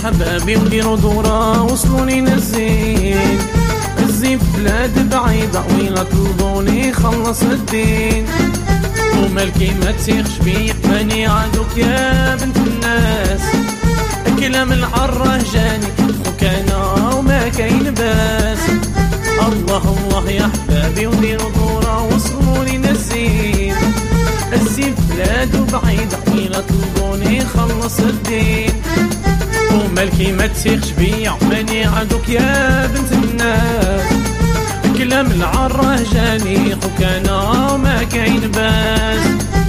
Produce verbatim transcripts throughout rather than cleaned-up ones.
حبابي وديروا دورة وصلوني نزين الزين في بلاد بعيدة وين طلبوني خلص الدين ومالكي ما تسيخش بيا ماني عادوك يا بنت الناس كلام العره جاني خوك انا وما كاين باس الله الله يا حبابي وديروا دورة وصلوني نزين الزين في بلاد بعيدة وين طلبوني خلص الدين ومالكي ما تسيخش بيا ماني عادوك يا بنت الناس كلام العره جاني خوك انا وما كاين باس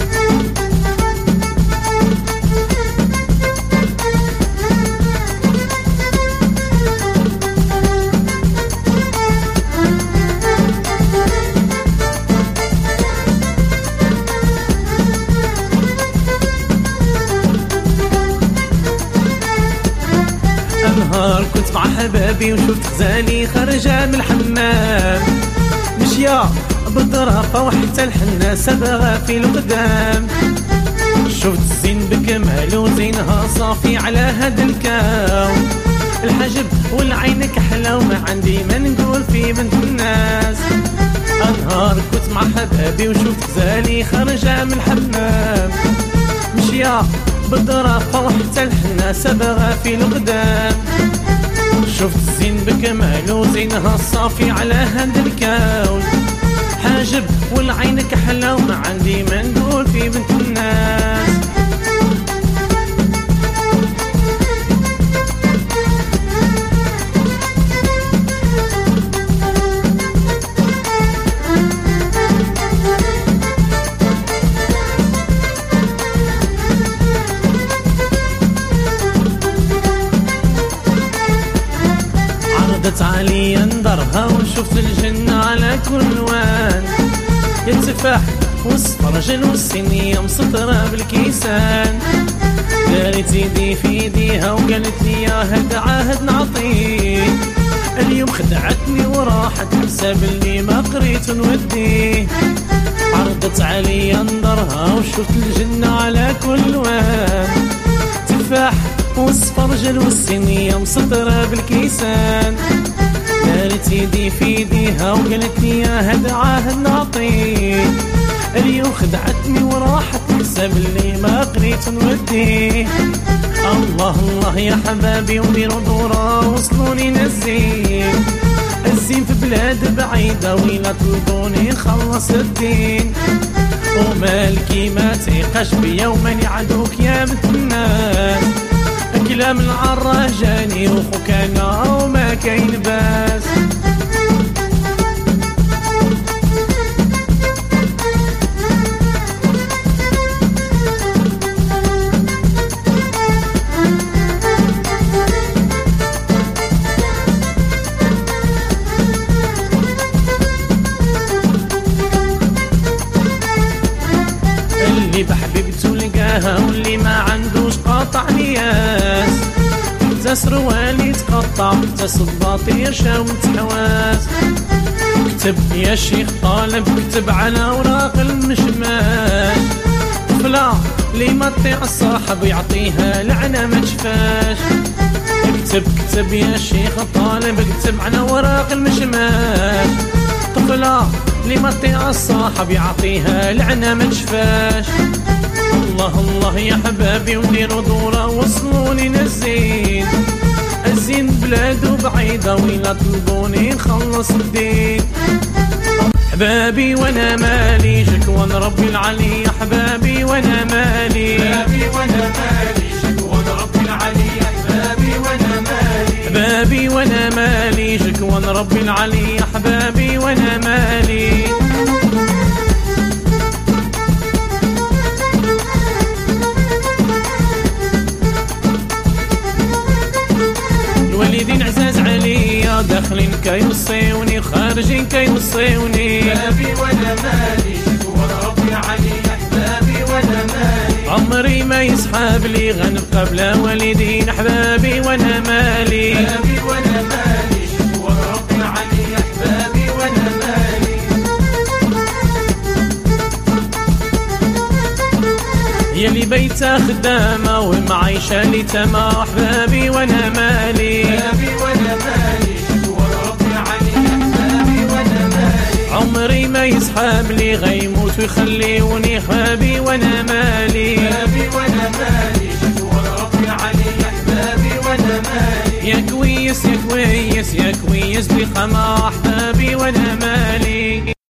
نهار كنت مع حبابي وشفت غزالي خارجة من الحمام مشيا بالظرافة وحتى الحنة سبغة في القدام شفت الزين بكمال وزينها صافي على هاد الكون الحجب والعين كحلة وما عندي ما نقول في بنت الناس نهار كنت مع حبابي وشفت غزالي خارجة من الحمام مشيا بالظرافة وحتى الحنة سبغة في القدام شفت الزين بكمال وزينها الصافي على هاد الكون حاجب والعين كحلة وما عندي ما نقول في بنت الناس عرضت علي انظرها وشفت الجنة على كل وان التفاح والسفرجل والسنية مسطرة بالكيسان دارت يدي في يديها وقالت لي يا هاد عهد نعطيه اليوم خدعتني وراحت حساب اللي ما قريت نوديه عرضت علي انظرها وشفت الجنة على كل وان تفاح والسفرجل والسنية مسطرة بالكيسان دارت يدي في يديها وقالت لي يا هاد عهد نعطيه اليوم خدعتني وراحت حساب اللي ما قريت نوديه الله الله يا حبابي وديروا دورة وصلوني نزين الزين في بلاد بعيدة وين طلبوني خلص الدين ومالكي ما تيقاش بيا وماني عدوك يا بنت الناس كلام العره جاني وخوك انا وما كاين باس اللي بحبيبته لقاها واللي ما عندوش قاطع نياس تا سروالي تقطع تا صباطي يرشاو متحواس كتب يا شيخ طالب كتب على اوراق المشماش طفلة لي ما تطيع الصاحب يعطيها لعنة ما تشفاش اكتب كتب يا شيخ طالب اكتب على اوراق المشماش طفلة لي ما تطيع الصاحب يعطيها لعنة ما تشفاش الله الله يا حبابي وديروا دورة وصلوني نزين الزين بلاد بعيدة وين طلبوني نخلص الدين حبابي وانا مالي شكوى ربي العلي يا حبابي وانا مالي حبابي وانا مالي شكوى ربي العلي يا حبابي وانا مالي حبابي وانا مالي شكوى ربي العلي يا حبابي وانا مالي الوالدين عزاز عليا داخلين كيوصيوني وخارجين كيوصيوني حبابي وانا مالي شكوى ربي العلي يا حبابي وانا مالي عمري ما يسحب لي غنبقى بلا والدين حبابي وانا مالي حبابي وانا مالي شكوى ربي العلي يا حبابي وانا مالي يا اللي بيت بيتها خدامة ومعيشة لي تما أحبابي وأنا مالي أحبابي وأنا مالي شكوى رب العالية أحبابي وأنا مالي عمري ما يسحب لي غيموت ويخليوني خابي وأنا مالي